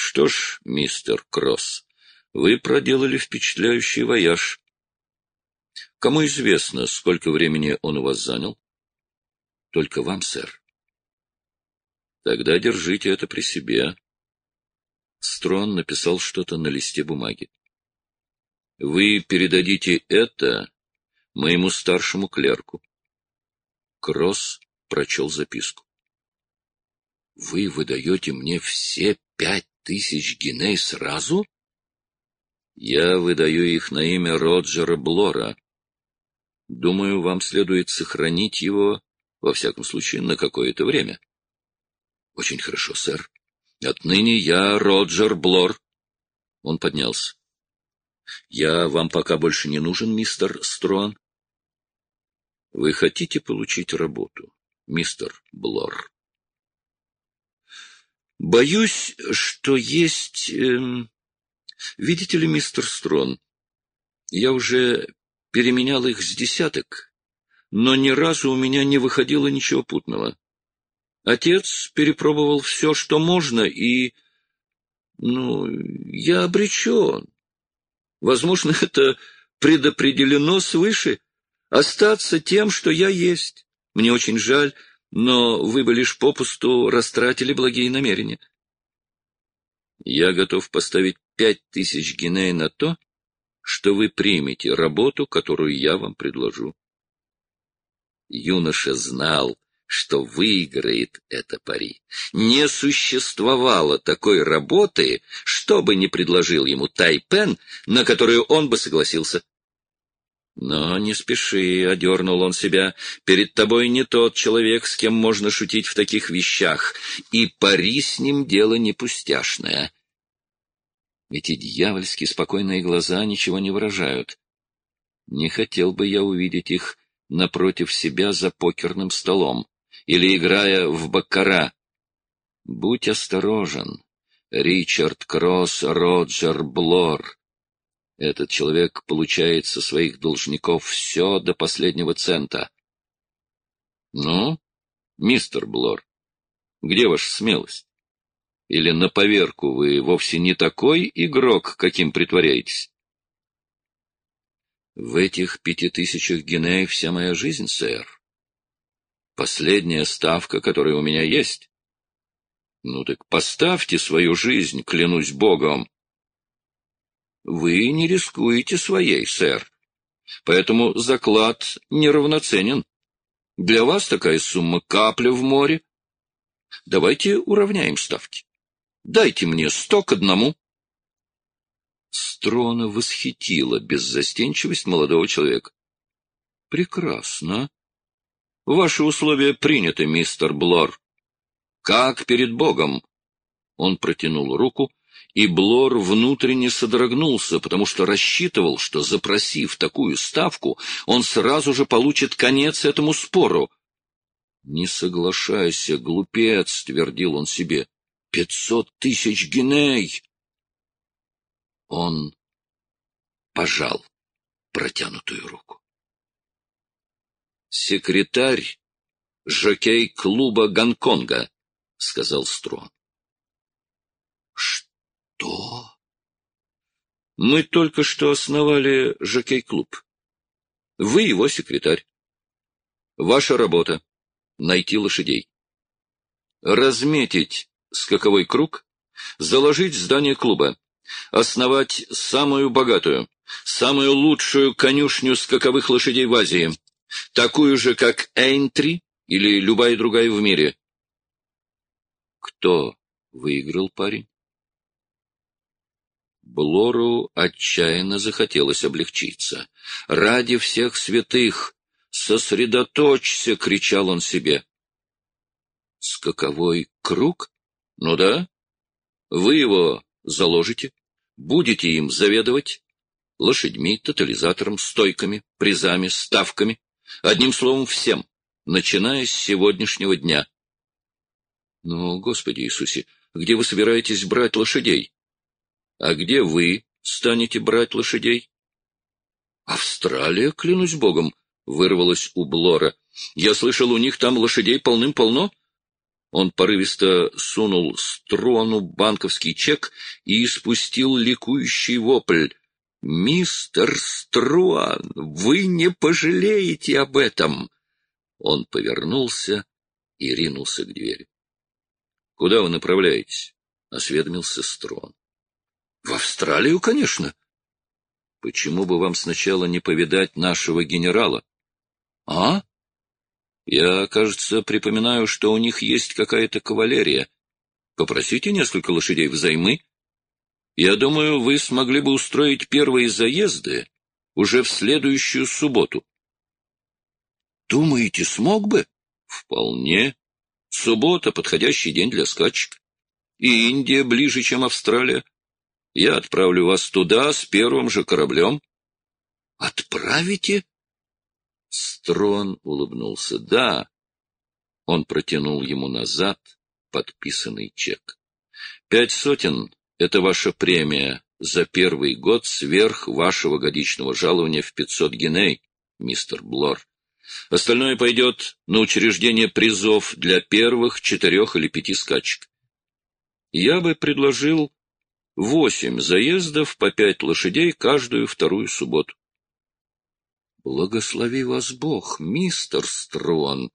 Что ж, мистер Кросс, вы проделали впечатляющий вояж. Кому известно, сколько времени он у вас занял? Только вам, сэр. Тогда держите это при себе. Строн написал что-то на листе бумаги. Вы передадите это моему старшему клерку. Кросс прочел записку. Вы выдаете мне все 5000 гиней сразу? Я выдаю их на имя Роджера Блора. Думаю, вам следует сохранить его, во всяком случае, на какое-то время. Очень хорошо, сэр. Отныне я Роджер Блор. Он поднялся. Я вам пока больше не нужен, мистер Строн. Вы хотите получить работу, мистер Блор? Боюсь, что есть... Видите ли, мистер Строн, я уже переменял их с десяток, но ни разу у меня не выходило ничего путного. Отец перепробовал все, что можно, и... я обречен. Возможно, это предопределено свыше. Остаться тем, что я есть. Мне очень жаль, но вы бы лишь попусту растратили благие намерения. Я готов поставить 5000 гиней на то, что вы примете работу, которую я вам предложу. Юноша знал, что выиграет это пари. Не существовало такой работы, что бы ни предложил ему Тайпен, на которую он бы согласился. Но не спеши, — одернул он себя, — перед тобой не тот человек, с кем можно шутить в таких вещах, и пари с ним дело не пустяшное. Эти дьявольски спокойные глаза ничего не выражают. Не хотел бы я увидеть их напротив себя за покерным столом или играя в баккара. Будь осторожен, Ричард Кросс, Роджер Блор. Этот человек получает со своих должников все до последнего цента. Ну, мистер Блор, где ваша смелость? Или на поверку вы вовсе не такой игрок, каким притворяетесь? В этих 5000 гиней вся моя жизнь, сэр. Последняя ставка, которая у меня есть. Ну так поставьте свою жизнь, клянусь Богом. Вы не рискуете своей, сэр. Поэтому заклад неравноценен. Для вас такая сумма — капля в море. Давайте уравняем ставки. Дайте мне 100 к 1. Строна восхитила беззастенчивость молодого человека. — Прекрасно. Ваши условия приняты, мистер Блор. Как перед Богом. Он протянул руку, и Блор внутренне содрогнулся, потому что рассчитывал, что, запросив такую ставку, он сразу же получит конец этому спору. — Не соглашайся, глупец, — твердил он себе. 500 000 гиней! Он пожал протянутую руку. «Секретарь жокей-клуба Гонконга», — сказал Строн. «Что?» «Мы только что основали жокей-клуб. Вы его секретарь. Ваша работа — найти лошадей. Разметить скаковой круг, заложить здание клуба, основать самую богатую, самую лучшую конюшню скаковых лошадей в Азии, такую же, как Эйнтри или любая другая в мире. Кто выиграл парень? Блору отчаянно захотелось облегчиться. «Ради всех святых! Сосредоточься!» — кричал он себе. «Скаковой круг? Ну да. Вы его заложите, будете им заведовать, лошадьми, тотализатором, стойками, призами, ставками, одним словом, всем, начиная с сегодняшнего дня». «Ну, Господи Иисусе, где вы собираетесь брать лошадей? А где вы станете брать лошадей?» «Австралия, клянусь Богом», — вырвалось у Блора. «Я слышал, у них там лошадей полным-полно». Он порывисто сунул Струану банковский чек и испустил ликующий вопль. «Мистер Струан, вы не пожалеете об этом!» Он повернулся и ринулся к двери. — Куда вы направляетесь? — осведомился Струан. — В Австралию, конечно. — Почему бы вам сначала не повидать нашего генерала? — А? Я, кажется, припоминаю, что у них есть какая-то кавалерия. Попросите несколько лошадей взаймы. Я думаю, вы смогли бы устроить первые заезды уже в следующую субботу. Думаете, смог бы? Вполне. Суббота — подходящий день для скачек. И Индия ближе, чем Австралия. Я отправлю вас туда с первым же кораблем. Отправите? Строн улыбнулся. Да. Он протянул ему назад подписанный чек. 500 — это ваша премия за первый год сверх вашего годичного жалования в 500 гиней, мистер Блор. Остальное пойдет на учреждение призов для первых 4 или 5 скачек. Я бы предложил 8 заездов по 5 лошадей каждую вторую субботу. Благослови вас Бог, мистер Строн.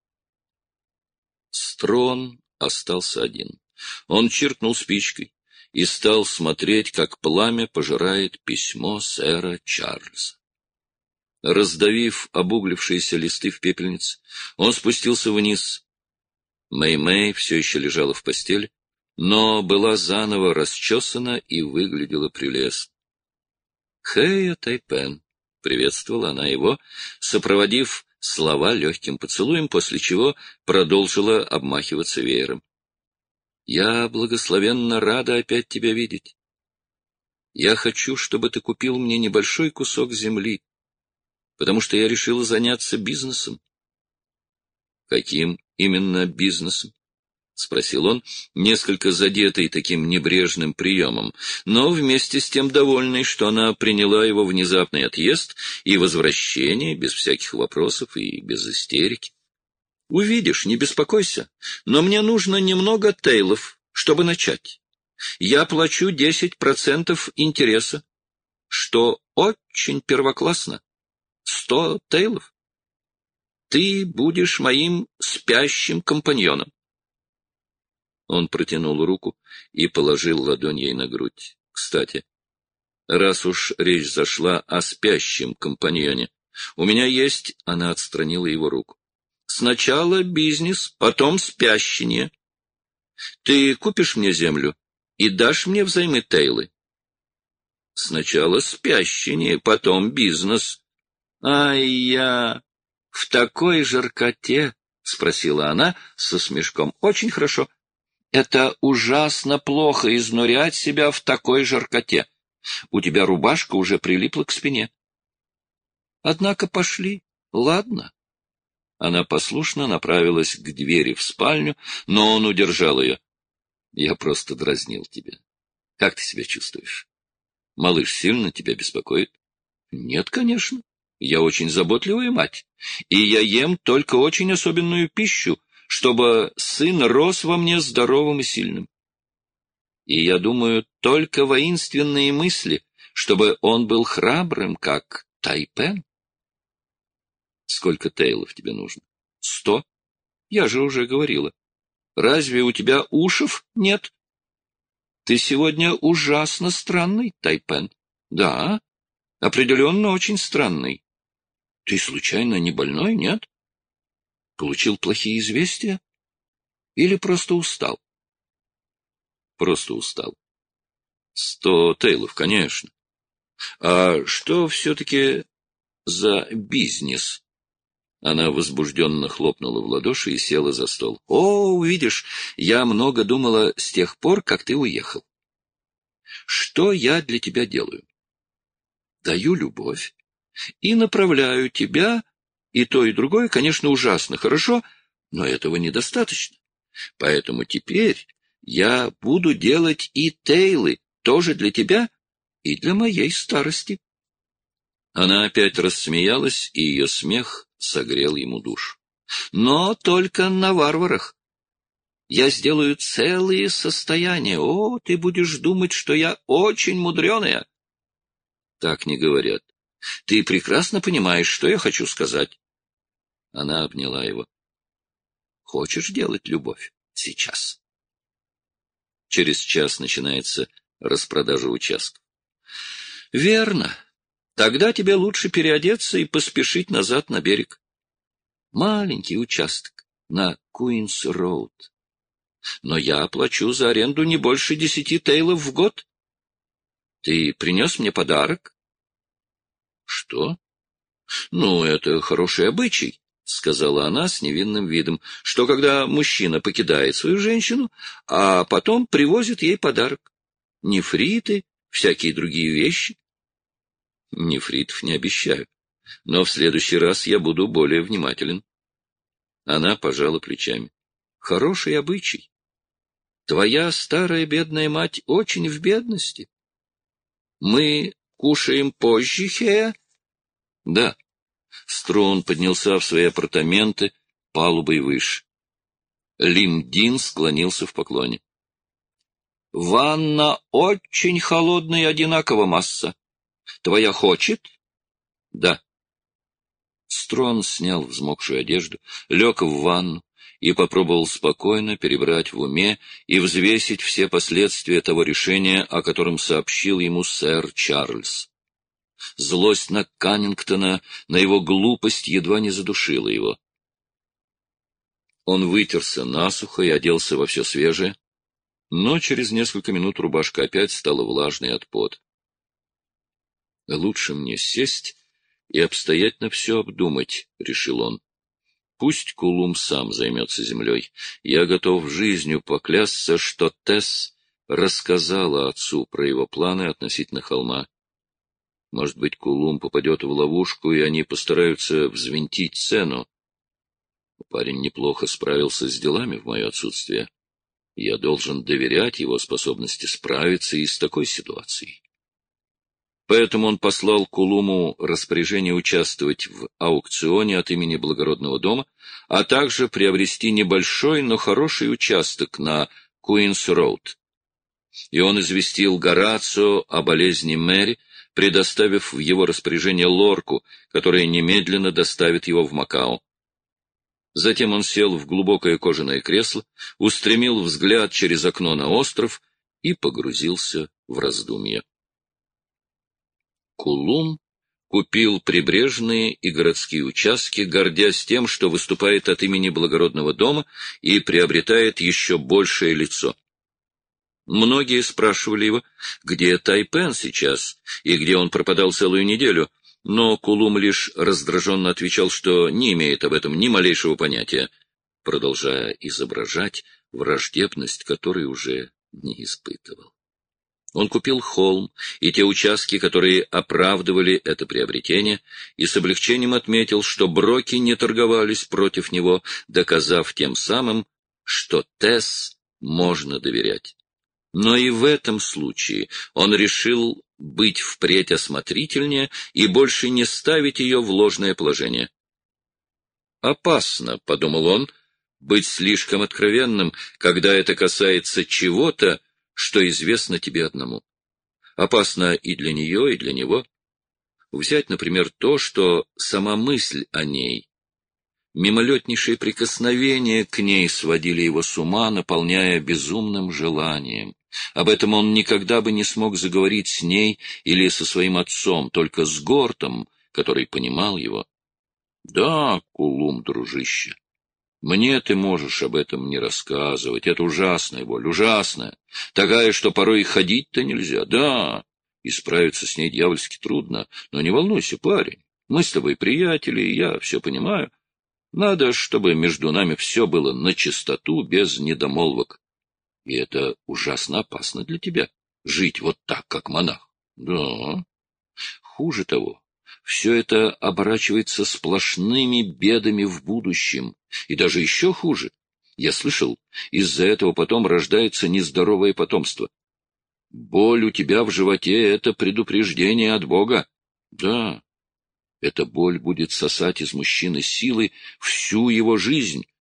Строн остался один. Он чиркнул спичкой и стал смотреть, как пламя пожирает письмо сэра Чарльза. Раздавив обуглившиеся листы в пепельнице, он спустился вниз. Мэй-Мэй все еще лежала в постели, но была заново расчесана и выглядела прелестно. «Хэя Тайпен», — приветствовала она его, сопроводив слова легким поцелуем, после чего продолжила обмахиваться веером. «Я благословенно рада опять тебя видеть. Я хочу, чтобы ты купил мне небольшой кусок земли, потому что я решила заняться бизнесом». «Каким именно бизнесом?» — спросил он, несколько задетый таким небрежным приемом, но вместе с тем довольный, что она приняла его внезапный отъезд и возвращение без всяких вопросов и без истерики. «Увидишь, не беспокойся, но мне нужно немного тейлов, чтобы начать. Я плачу 10% интереса, что очень первоклассно. 100 тейлов. Ты будешь моим спящим компаньоном». Он протянул руку и положил ладонь ей на грудь. «Кстати, раз уж речь зашла о спящем компаньоне, у меня есть...» Она отстранила его руку. «Сначала бизнес, потом спящие. Ты купишь мне землю и дашь мне взаймы тейлы?» «Сначала спящие, потом бизнес». «Ай, я в такой жаркоте?» — спросила она со смешком. «Очень хорошо. Это ужасно плохо изнурять себя в такой жаркоте. У тебя рубашка уже прилипла к спине. Однако пошли, ладно?» Она послушно направилась к двери в спальню, но он удержал ее. «Я просто дразнил тебя. Как ты себя чувствуешь? Малыш сильно тебя беспокоит?» «Нет, конечно. Я очень заботливая мать, и я ем только очень особенную пищу, чтобы сын рос во мне здоровым и сильным. И я думаю только воинственные мысли, чтобы он был храбрым, как Тайпен». «Сколько тейлов тебе нужно?» 100. Я же уже говорила. Разве у тебя ушев нет? Ты сегодня ужасно странный, Тайпен. Да, определенно очень странный. Ты случайно не больной, нет? Получил плохие известия? Или просто устал? Просто устал. 100 тейлов, конечно. А что все-таки за бизнес? Она возбужденно хлопнула в ладоши и села за стол. «О, увидишь, я много думала с тех пор, как ты уехал. Что я для тебя делаю? Даю любовь и направляю тебя, и то, и другое, конечно, ужасно хорошо, но этого недостаточно. Поэтому теперь я буду делать и тейлы тоже для тебя и для моей старости». Она опять рассмеялась, и ее смех согрел ему душу. «Но только на варварах. Я сделаю целые состояния. О, ты будешь думать, что я очень мудреная. Так не говорят. Ты прекрасно понимаешь, что я хочу сказать. Она обняла его. Хочешь делать любовь? Сейчас. Через час начинается распродажа участков. Верно. Тогда тебе лучше переодеться и поспешить назад на берег. Маленький участок на Куинс-Роуд. Но я оплачу за аренду не больше 10 тейлов в год. Ты принес мне подарок? Что? Ну, это хороший обычай, сказала она с невинным видом, что когда мужчина покидает свою женщину, а потом привозит ей подарок. Нефриты, всякие другие вещи. Нефритов не обещаю, но в следующий раз я буду более внимателен. Она пожала плечами. Хороший обычай. Твоя старая бедная мать очень в бедности. Мы кушаем позже, Хея? Да. Струн поднялся в свои апартаменты, палубой выше. Лим Дин склонился в поклоне. Ванна очень холодная и одинаково масса. Твоя хочет? Да. Строн снял взмокшую одежду, лег в ванну и попробовал спокойно перебрать в уме и взвесить все последствия того решения, о котором сообщил ему сэр Чарльз. Злость на Каннингтона, на его глупость едва не задушила его. Он вытерся насухо и оделся во все свежее, но через несколько минут рубашка опять стала влажной от пота. «Лучше мне сесть и обстоятельно все обдумать», — решил он. «Пусть Кулум сам займется землей. Я готов жизнью поклясться, что Тесс рассказала отцу про его планы относительно холма. Может быть, Кулум попадет в ловушку, и они постараются взвинтить цену. Парень неплохо справился с делами в мое отсутствие. Я должен доверять его способности справиться и с такой ситуацией». Поэтому он послал Кулуму распоряжение участвовать в аукционе от имени благородного дома, а также приобрести небольшой, но хороший участок на Куинс-Роуд. И он известил Горацио о болезни Мэри, предоставив в его распоряжение лорку, которая немедленно доставит его в Макао. Затем он сел в глубокое кожаное кресло, устремил взгляд через окно на остров и погрузился в раздумья. Кулум купил прибрежные и городские участки, гордясь тем, что выступает от имени благородного дома и приобретает еще большее лицо. Многие спрашивали его, где Тайпен сейчас и где он пропадал целую неделю, но Кулум лишь раздраженно отвечал, что не имеет об этом ни малейшего понятия, продолжая изображать враждебность, которой уже не испытывал. Он купил холм и те участки, которые оправдывали это приобретение, и с облегчением отметил, что броки не торговались против него, доказав тем самым, что Тесс можно доверять. Но и в этом случае он решил быть впредь осмотрительнее и больше не ставить ее в ложное положение. «Опасно», — подумал он, — «быть слишком откровенным, когда это касается чего-то, что известно тебе одному. Опасно и для нее, и для него. Взять, например, то, что сама мысль о ней, мимолетнейшие прикосновения к ней сводили его с ума, наполняя безумным желанием. Об этом он никогда бы не смог заговорить с ней или со своим отцом, только с Гортом, который понимал его. Да, Кулум, дружище, мне ты можешь об этом не рассказывать. Это ужасная боль, ужасная. Такая, что порой и ходить-то нельзя. Да, и справиться с ней дьявольски трудно. Но не волнуйся, парень. Мы с тобой приятели, и я все понимаю. Надо, чтобы между нами все было начистоту, без недомолвок. И это ужасно опасно для тебя. Жить вот так, как монах. Да. Хуже того. Все это оборачивается сплошными бедами в будущем. И даже еще хуже. Я слышал, из-за этого потом рождается нездоровое потомство. Боль у тебя в животе — это предупреждение от Бога. Да, эта боль будет сосать из мужчины силы всю его жизнь,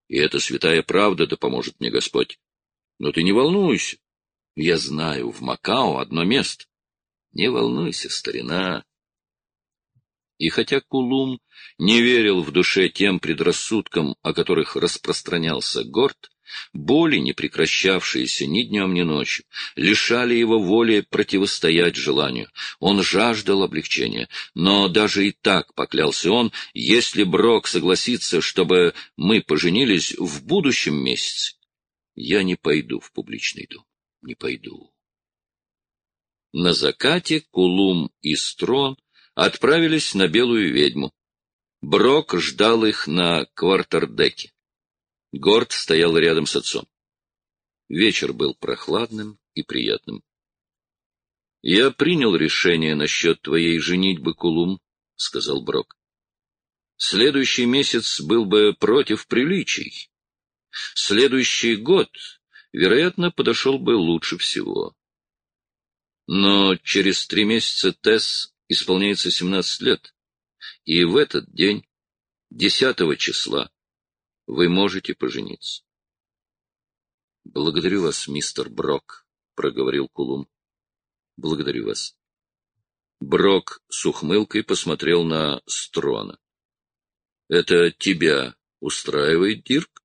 И это святая правда, да поможет мне Господь. Но ты не волнуйся. Я знаю, в Макао одно место. Не волнуйся, старина. И хотя Кулум не верил в душе тем предрассудкам, о которых распространялся Горд, боли, не прекращавшиеся ни днем, ни ночью, лишали его воли противостоять желанию. Он жаждал облегчения, но даже и так, поклялся он, если Брок согласится, чтобы мы поженились в будущем месяце, я не пойду в публичный дом, не пойду. На закате Кулум и Строн отправились на Белую ведьму. Брок ждал их на квартердеке. Горд стоял рядом с отцом. Вечер был прохладным и приятным. — Я принял решение насчет твоей женитьбы, Кулум, — сказал Брок. — Следующий месяц был бы против приличий. Следующий год, вероятно, подошел бы лучше всего. Но через 3 месяца Тесс исполняется 17 лет, и в этот день, 10 числа, вы можете пожениться. — Благодарю вас, мистер Брок, — проговорил Кулум. — Благодарю вас. Брок с ухмылкой посмотрел на Строна. — Это тебя устраивает, Дирк?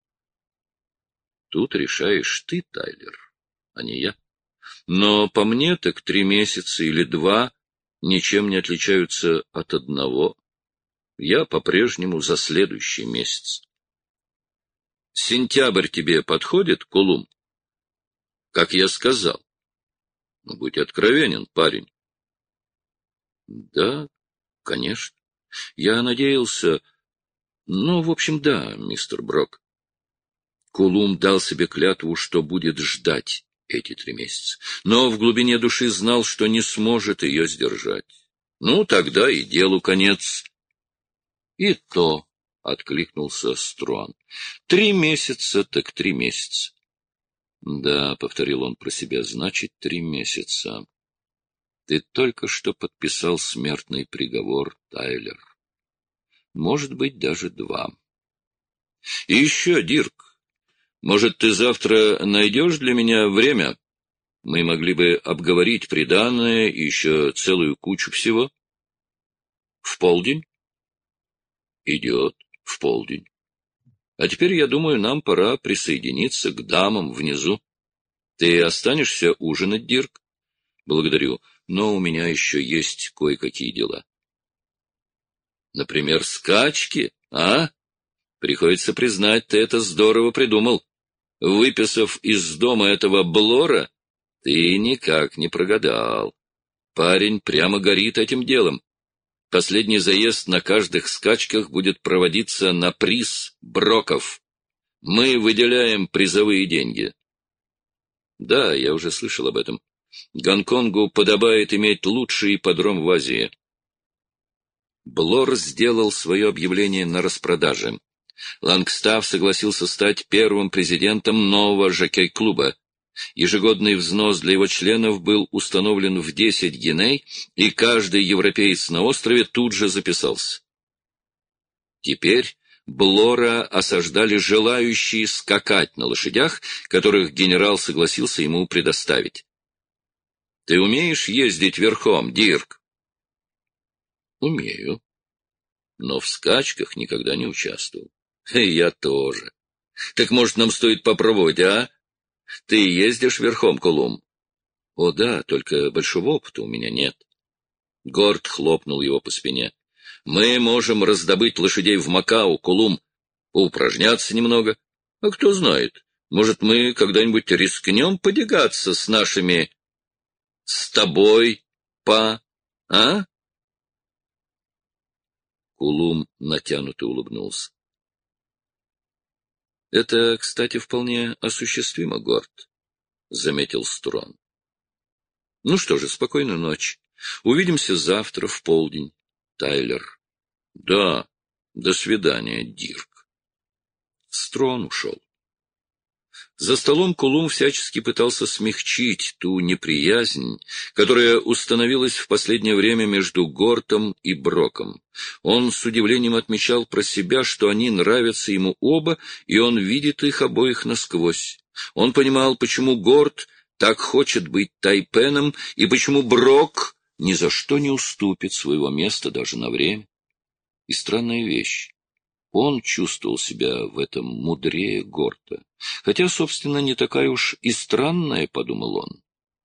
— Тут решаешь ты, Тайлер, а не я. Но по мне так 3 месяца или 2 ничем не отличаются от одного. Я по-прежнему за следующий месяц. Сентябрь тебе подходит, Кулум? Как я сказал. Ну, будь откровенен, парень. Да, конечно. Я надеялся... Ну, в общем, да, мистер Брок. Кулум дал себе клятву, что будет ждать эти 3 месяца, но в глубине души знал, что не сможет ее сдержать. Ну, тогда и делу конец. И то, — откликнулся Струан, — 3 месяца так 3 месяца. Да, — повторил он про себя, — значит, 3 месяца. Ты только что подписал смертный приговор, Тайлер. Может быть, даже 2. И еще, Дирк, может, ты завтра найдешь для меня время? Мы могли бы обговорить приданое и еще целую кучу всего. В полдень? Идет, в полдень. А теперь, я думаю, нам пора присоединиться к дамам внизу. Ты останешься ужинать, Дирк? Благодарю, но у меня еще есть кое-какие дела. Например, скачки, а? Приходится признать, ты это здорово придумал. Выписав из дома этого Блора, ты никак не прогадал. Парень прямо горит этим делом. Последний заезд на каждых скачках будет проводиться на приз Броков. Мы выделяем призовые деньги. Да, я уже слышал об этом. Гонконгу подобает иметь лучший ипподром в Азии. Блор сделал свое объявление на распродаже. Лангстафф согласился стать первым президентом нового жокей-клуба. Ежегодный взнос для его членов был установлен в 10 гиней, и каждый европеец на острове тут же записался. Теперь Блора осаждали желающие скакать на лошадях, которых генерал согласился ему предоставить. — Ты умеешь ездить верхом, Дирк? — Умею, но в скачках никогда не участвовал. — Я тоже. Так, может, нам стоит попробовать, а? Ты ездишь верхом, Кулум? — О, да, только большого опыта у меня нет. Горд хлопнул его по спине. — Мы можем раздобыть лошадей в Макао, Кулум, поупражняться немного. А кто знает, может, мы когда-нибудь рискнем потягаться с нашими... с тобой, а? Кулум натянуто улыбнулся. — Это, кстати, вполне осуществимо, Горд, — заметил Строн. — Ну что же, спокойной ночи. Увидимся завтра в полдень, Тайлер. — Да, до свидания, Дирк. Строн ушел. За столом Кулум всячески пытался смягчить ту неприязнь, которая установилась в последнее время между Гортом и Броком. Он с удивлением отмечал про себя, что они нравятся ему оба, и он видит их обоих насквозь. Он понимал, почему Горт так хочет быть Тайпеном, и почему Брок ни за что не уступит своего места даже на время. И странная вещь. Он чувствовал себя в этом мудрее Горта. Хотя, собственно, не такая уж и странная, — подумал он.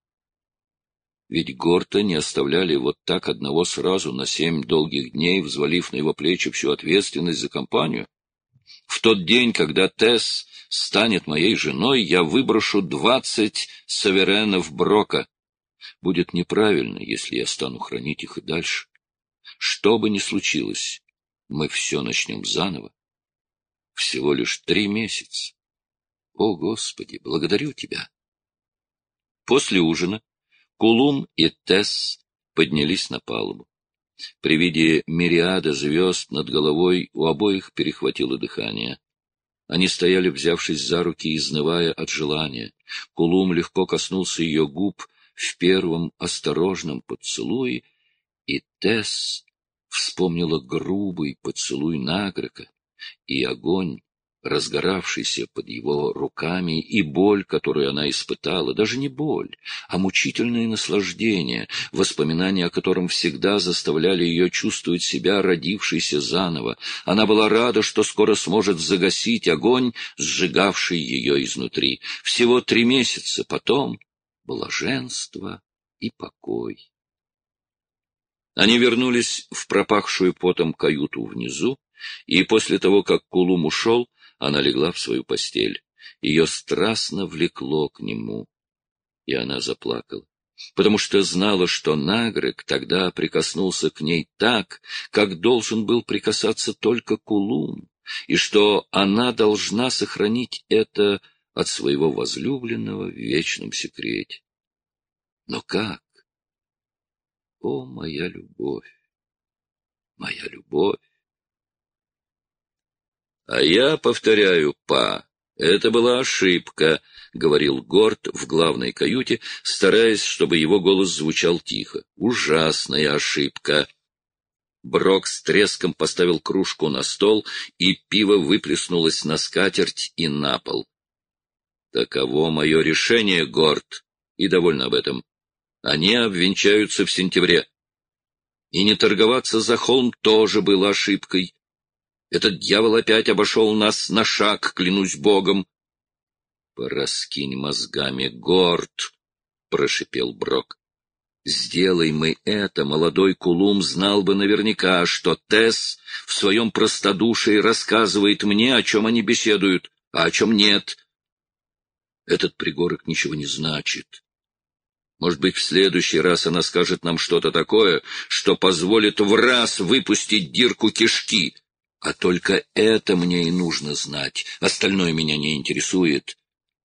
Ведь Горта не оставляли вот так одного сразу на 7 долгих дней, взвалив на его плечи всю ответственность за компанию. В тот день, когда Тесс станет моей женой, я выброшу 20 саверенов Брока. Будет неправильно, если я стану хранить их и дальше. Что бы ни случилось, мы все начнем заново. Всего лишь 3 месяца. О, Господи, благодарю Тебя. После ужина Кулум и Тесс поднялись на палубу. При виде мириада звезд над головой у обоих перехватило дыхание. Они стояли, взявшись за руки, изнывая от желания. Кулум легко коснулся ее губ в первом осторожном поцелуе, и Тесс вспомнила грубый поцелуй Нагрека и огонь, разгоравшийся под его руками, и боль, которую она испытала, даже не боль, а мучительное наслаждение, воспоминания о котором всегда заставляли ее чувствовать себя родившейся заново. Она была рада, что скоро сможет загасить огонь, сжигавший ее изнутри. Всего 3 месяца, потом блаженство и покой. Они вернулись в пропахшую потом каюту внизу, и после того, как Кулум ушел, она легла в свою постель. Ее страстно влекло к нему, и она заплакала, потому что знала, что Нагрек тогда прикоснулся к ней так, как должен был прикасаться только Кулум, и что она должна сохранить это от своего возлюбленного в вечном секрете. Но как? О, моя любовь! Моя любовь! — А я повторяю, па, это была ошибка, — говорил Горт в главной каюте, стараясь, чтобы его голос звучал тихо. — Ужасная ошибка. Брок с треском поставил кружку на стол, и пиво выплеснулось на скатерть и на пол. — Таково мое решение, Горт, и довольно об этом. Они обвенчаются в сентябре. И не торговаться за холм тоже было ошибкой. Этот дьявол опять обошел нас на шаг, клянусь Богом. — Пораскинь мозгами, Горт, — прошипел Брок. — Сделай мы это, молодой Кулум знал бы наверняка, что Тесс в своем простодушии рассказывает мне, о чем они беседуют, а о чем нет. Этот пригорок ничего не значит. Может быть, в следующий раз она скажет нам что-то такое, что позволит враз выпустить Дирку кишки. А только это мне и нужно знать, остальное меня не интересует.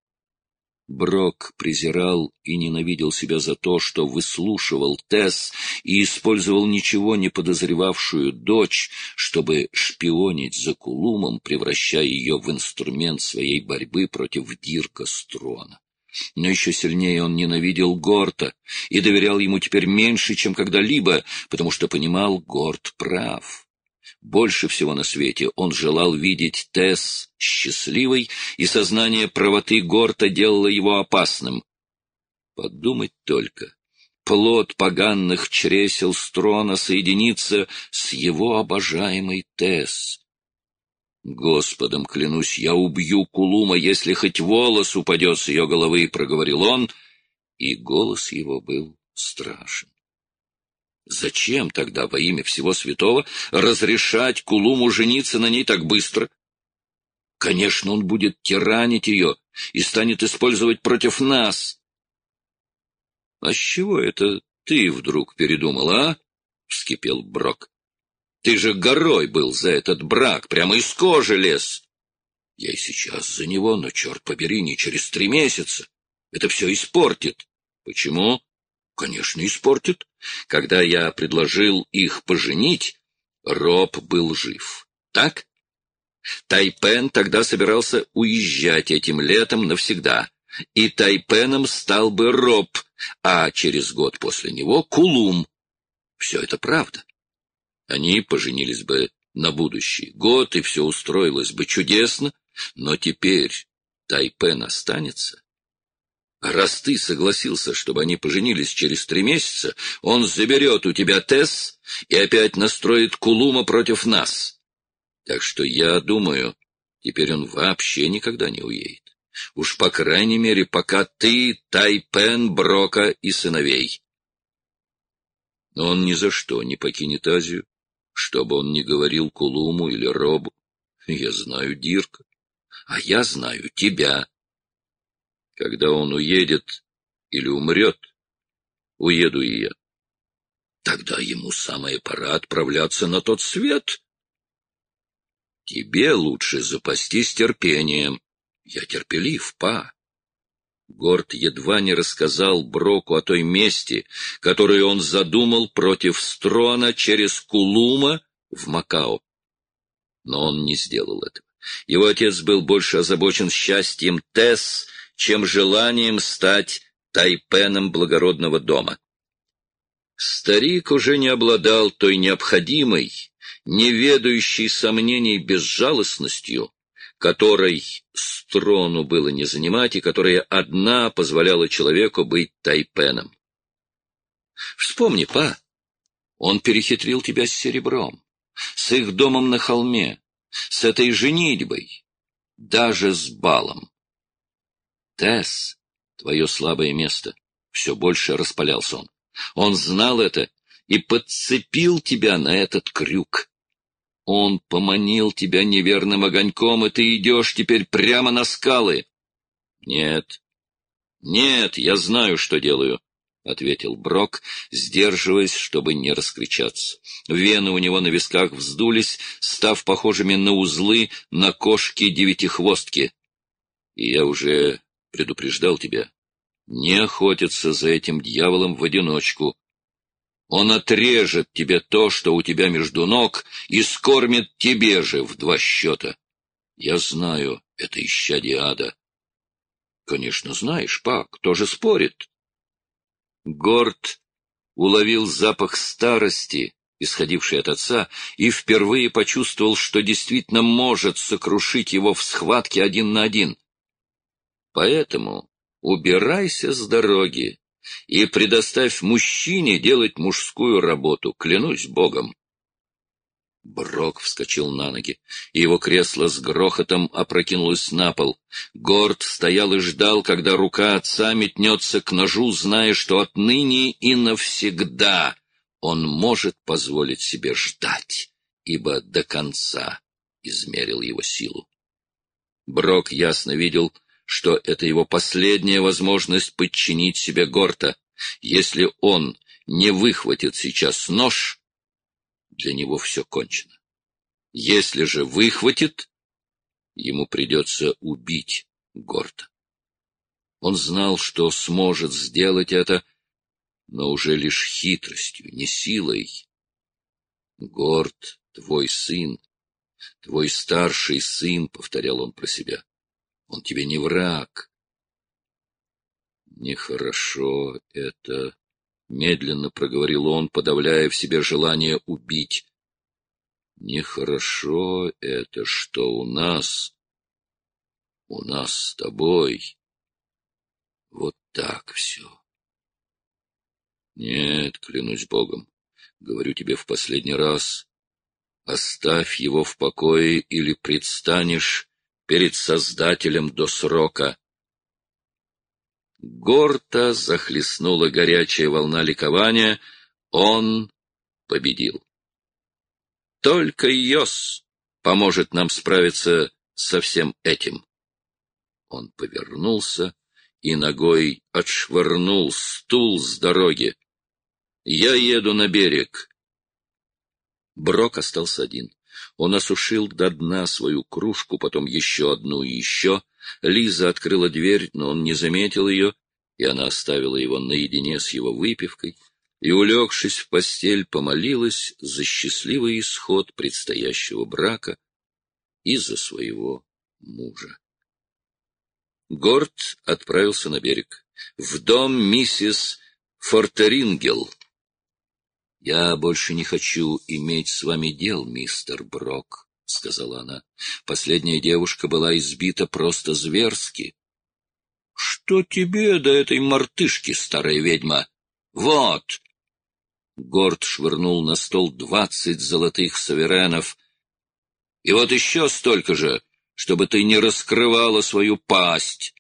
Брок презирал и ненавидел себя за то, что выслушивал Тесс и использовал ничего не подозревавшую дочь, чтобы шпионить за Кулумом, превращая ее в инструмент своей борьбы против Дирка Строна. Но еще сильнее он ненавидел Горта и доверял ему теперь меньше, чем когда-либо, потому что понимал, Горт прав. Больше всего на свете он желал видеть Тесс счастливой, и сознание правоты Горта делало его опасным. Подумать только, плод поганных чресел Строна соединится с его обожаемой Тесс. «Господом клянусь, я убью Кулума, если хоть волос упадет с ее головы», — проговорил он, и голос его был страшен. Зачем тогда во имя всего святого разрешать Кулуму жениться на ней так быстро? Конечно, он будет тиранить ее и станет использовать против нас. — А с чего это ты вдруг передумал, а? — вскипел Брок. — Ты же горой был за этот брак, прямо из кожи лез. Я и сейчас за него, но, черт побери, не через 3 месяца. Это все испортит. Почему? Конечно, испортит. Когда я предложил их поженить, Роб был жив. Так? Тайпен тогда собирался уезжать этим летом навсегда, и Тайпеном стал бы Роб, а через год после него Кулум. Все это правда. Они поженились бы на будущий год, и все устроилось бы чудесно, но теперь Тайпен останется. А раз ты согласился, чтобы они поженились через 3 месяца, он заберет у тебя Тесс и опять настроит Кулума против нас. Так что я думаю, теперь он вообще никогда не уедет. Уж по крайней мере, пока ты, Тайпен, Брока и сыновей. Но он ни за что не покинет Азию, что бы он ни говорил Кулуму или Робу. Я знаю Дирка, а я знаю тебя. Когда он уедет или умрет, уеду и я. Тогда ему самое пора отправляться на тот свет. Тебе лучше запастись терпением. Я терпелив, па. Горд едва не рассказал Броку о той мести, которую он задумал против Строна через Кулума в Макао. Но он не сделал этого. Его отец был больше озабочен счастьем Тесс, чем желанием стать Тайпеном благородного дома. Старик уже не обладал той необходимой, не ведающей сомнений безжалостностью, которой Строну было не занимать и которая одна позволяла человеку быть Тайпеном. Вспомни, па, он перехитрил тебя с серебром, с их домом на холме, с этой женитьбой, даже с балом. Тесс, твое слабое место, все больше распалялся он. Он знал это и подцепил тебя на этот крюк. Он поманил тебя неверным огоньком, и ты идешь теперь прямо на скалы. — Нет, нет, я знаю, что делаю, — ответил Брок, сдерживаясь, чтобы не раскричаться. Вены у него на висках вздулись, став похожими на узлы на кошки-девятихвостки. И я уже предупреждал тебя, не охотиться за этим дьяволом в одиночку. Он отрежет тебе то, что у тебя между ног, и скормит тебе же в 2 счета. Я знаю, это исчадие ада. Конечно, знаешь, па, кто же спорит? Горд уловил запах старости, исходивший от отца, и впервые почувствовал, что действительно может сокрушить его в схватке 1 на 1. Поэтому убирайся с дороги и предоставь мужчине делать мужскую работу, клянусь Богом. Брок вскочил на ноги, и его кресло с грохотом опрокинулось на пол. Горд стоял и ждал, когда рука отца метнется к ножу, зная, что отныне и навсегда он может позволить себе ждать, ибо до конца измерил его силу. Брок ясно видел, что это его последняя возможность подчинить себе Горта. Если он не выхватит сейчас нож, для него все кончено. Если же выхватит, ему придется убить Горта. Он знал, что сможет сделать это, но уже лишь хитростью, не силой. Горд, твой сын, твой старший сын, — повторял он про себя. Он тебе не враг. Нехорошо это, — медленно проговорил он, подавляя в себе желание убить. Нехорошо это, что у нас с тобой вот так все. Нет, клянусь Богом, говорю тебе в последний раз, оставь его в покое или предстанешь перед Создателем до срока. Горта захлестнула горячая волна ликования. Он победил. Только Йос поможет нам справиться со всем этим. Он повернулся и ногой отшвырнул стул с дороги. Я еду на берег. Брок остался один. Он осушил до дна свою кружку, потом еще одну и еще. Лиза открыла дверь, но он не заметил ее, и она оставила его наедине с его выпивкой и, улегшись в постель, помолилась за счастливый исход предстоящего брака, и за своего мужа. Горд отправился на берег, в дом миссис Фортерингел. — Я больше не хочу иметь с вами дел, мистер Брок, — сказала она. Последняя девушка была избита просто зверски. — Что тебе до этой мартышки, старая ведьма? Вот! Горд швырнул на стол 20 золотых суверенов. — И вот еще столько же, чтобы ты не раскрывала свою пасть.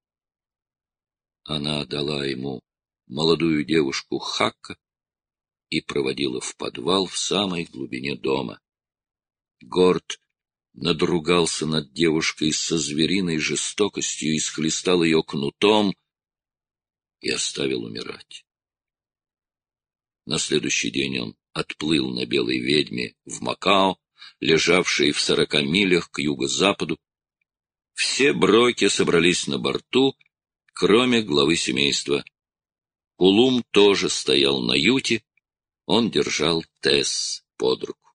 Она дала ему молодую девушку Хакка и проводила в подвал в самой глубине дома. Горд надругался над девушкой со звериной жестокостью и схлестал ее кнутом и оставил умирать. На следующий день он отплыл на белой ведьме в Макао, лежавшей в 40 милях к юго-западу. Все Броки собрались на борту, кроме главы семейства. Кулум тоже стоял на юте, он держал Тесс под руку.